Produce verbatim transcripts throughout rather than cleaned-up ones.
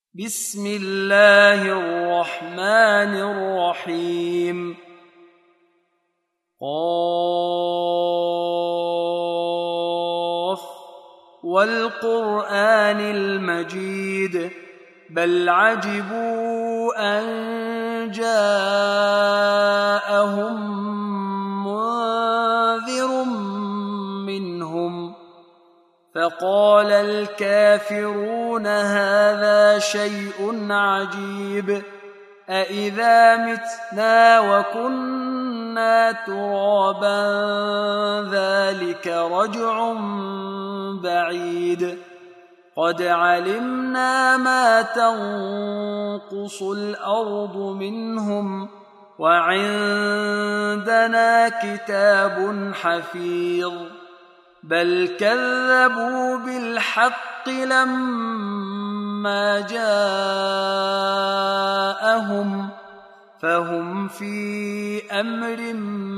بسم الله الرحمن الرحيم قاف والقرآن المجيد بل عجبوا أن جاءهم منذر منهم فقال الكافرون هذا شيء عجيب أإذا متنا وكنا ترابا ذلك رجع بعيد قد علمنا ما تنقص الأرض منهم وعندنا كتاب حفيظ بل كذبوا بالحق لما جاءهم فهم في أمر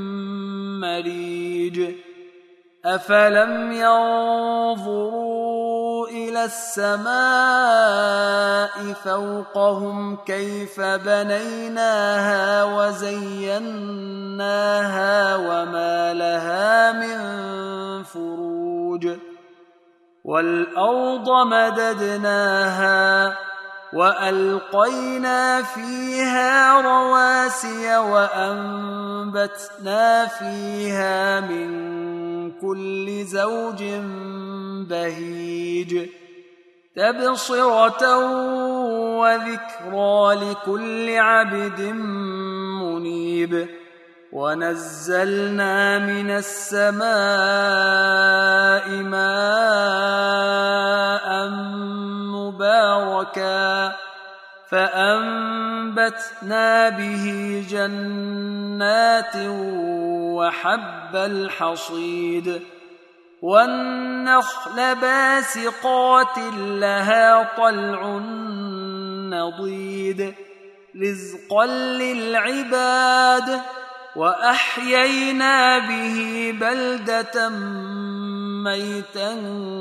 مريج أفلم ينظروا إلى السماء فوقهم كيف بنيناها وزيناها وما لها من فروج والأرض مددناها وألقينا فيها رواسي وأنبتنا فيها من كل زوج بهيج تبصرة وذكرى لكل عبد منيب ونزلنا من السماء ماء مباركا فأنبتنا به جنات وحب الحصيد والنخل باسقات لها طلع نضيد رزقا للعباد وأحيينا به بلدة ميتا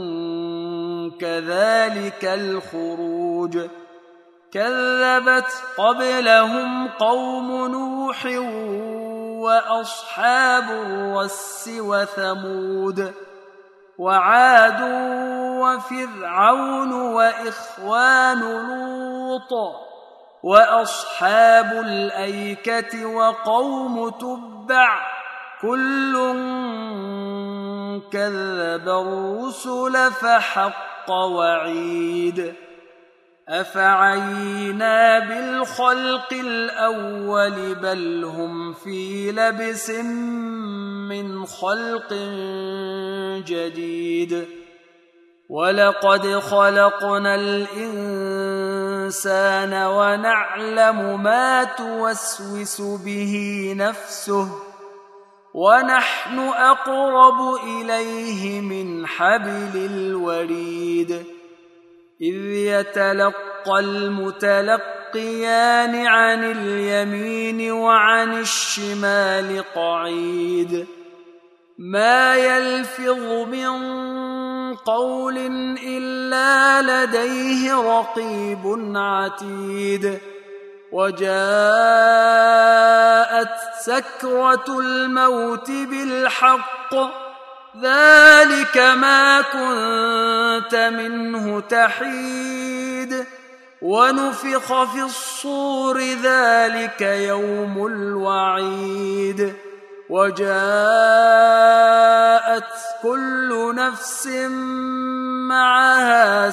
كذلك الخروج كذبت قبلهم قوم نوح وأصحاب الرس وثمود وعاد وفرعون وإخوان لوط وأصحاب الأيكة وقوم تبع كل كذب الرسل فحق وعيد أفعينا بالخلق الأول بل هم في لبس من خلق جديد ولقد خلقنا الإنسان ونعلم ما توسوس به نفسه ونحن أقرب إليه من حبل الوريد إذ يتلقى المتلقيان عن اليمين وعن الشمال قعيد ما يلفظ من قول إلا لديه رقيب عتيد وجاءت سكرة الموت بالحق ذلك ما كنت منه تحيد ونفخ في الصور ذلك يوم الوعيد وجاءت كل نفس معها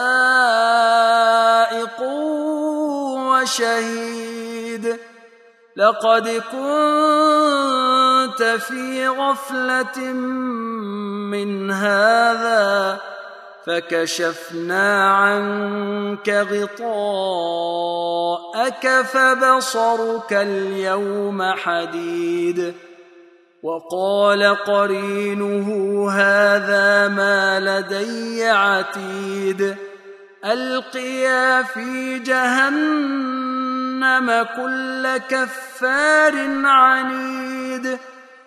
سائق وشهيد لقد كنت في غفلة من هذا فكشفنا عنك غطاءك فبصرك اليوم حديد وقال قرينه هذا ما لدي عتيد ألقيا في جهنم كل كفار عنيد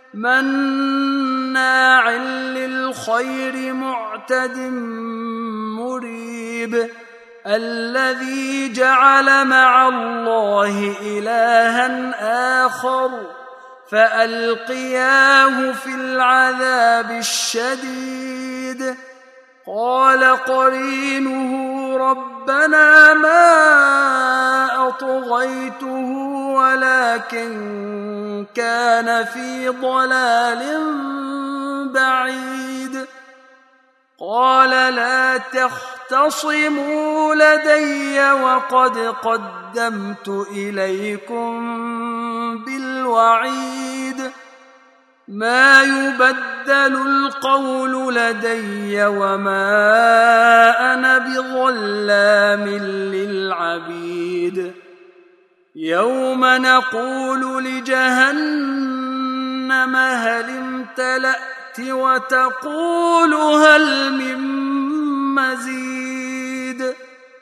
مناع للخير معتد مريب الذي جعل مع الله إلها آخر فألقياه في العذاب الشديد. قال قرينه ربنا ما أطغيته ولكن كان في ضلال بعيد. قال لا تختصموا لدي وقد قدمت إليكم بالوعيد. ما يبدل القول لدي وما أنا بظلام للعبيد. يوم نقول لجهنم هل امتلأت وتقول هل من مزيد.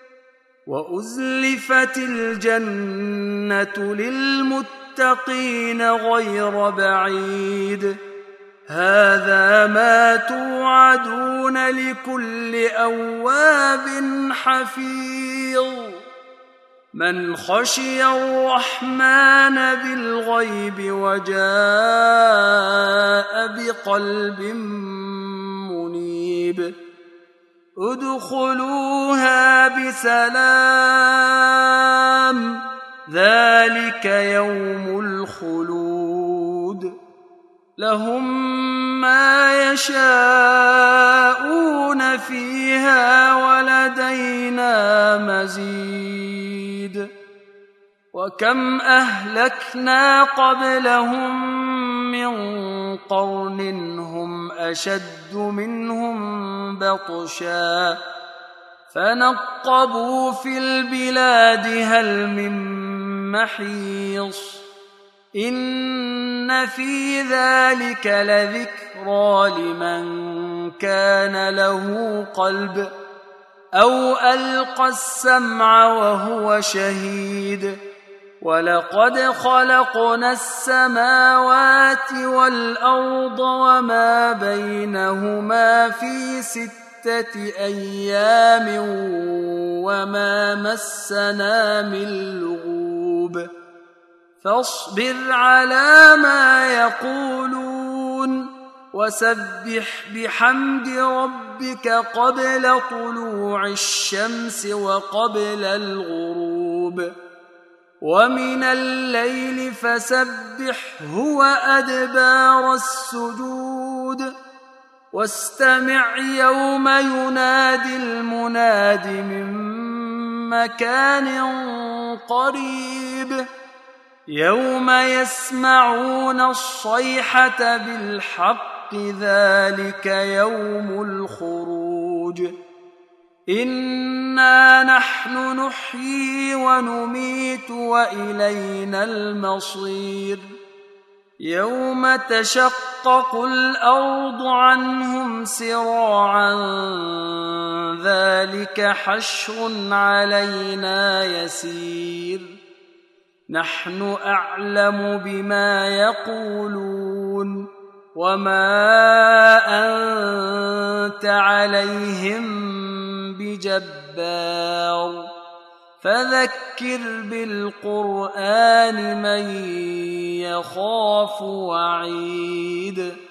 وأزلفت الجنة للمتقين غير بعيد. هذا ما توعدون لكل أواب حفيظ. من خشي الرحمن بالغيب وجاء بقلب منيب. ادخلوها بسلام ذلك يوم الخلود. لهم ما يشاءون فيها ولدينا مزيد. وكم أهلكنا قبلهم من قرن هم أشد منهم بطشا فنقبوا في البلاد هل من محيص. إن في ذلك لذكرى لمن كان له قلب أو ألقى السمع وهو شهيد. ولقد خلقنا السماوات والأرض وما بينهما في ستة أيام وما مسنا من لغوب. فاصبر على ما يقولون وسبح بحمد ربك قبل طلوع الشمس وقبل الغروب. ومن الليل فسبحه وأدبار السجود. واستمع يوم ينادي المناد من مكان قريب. يوم يسمعون الصيحة بالحق ذلك يوم الخروج. إنا نحن نحيي ونميت وإلينا المصير. يوم تشقق الأرض عنهم سراعا ذلك حشر علينا يسير. نحن أعلم بما يقولون وما أنت عليهم بجبار. فذكر بالقرآن من يخاف وعيد.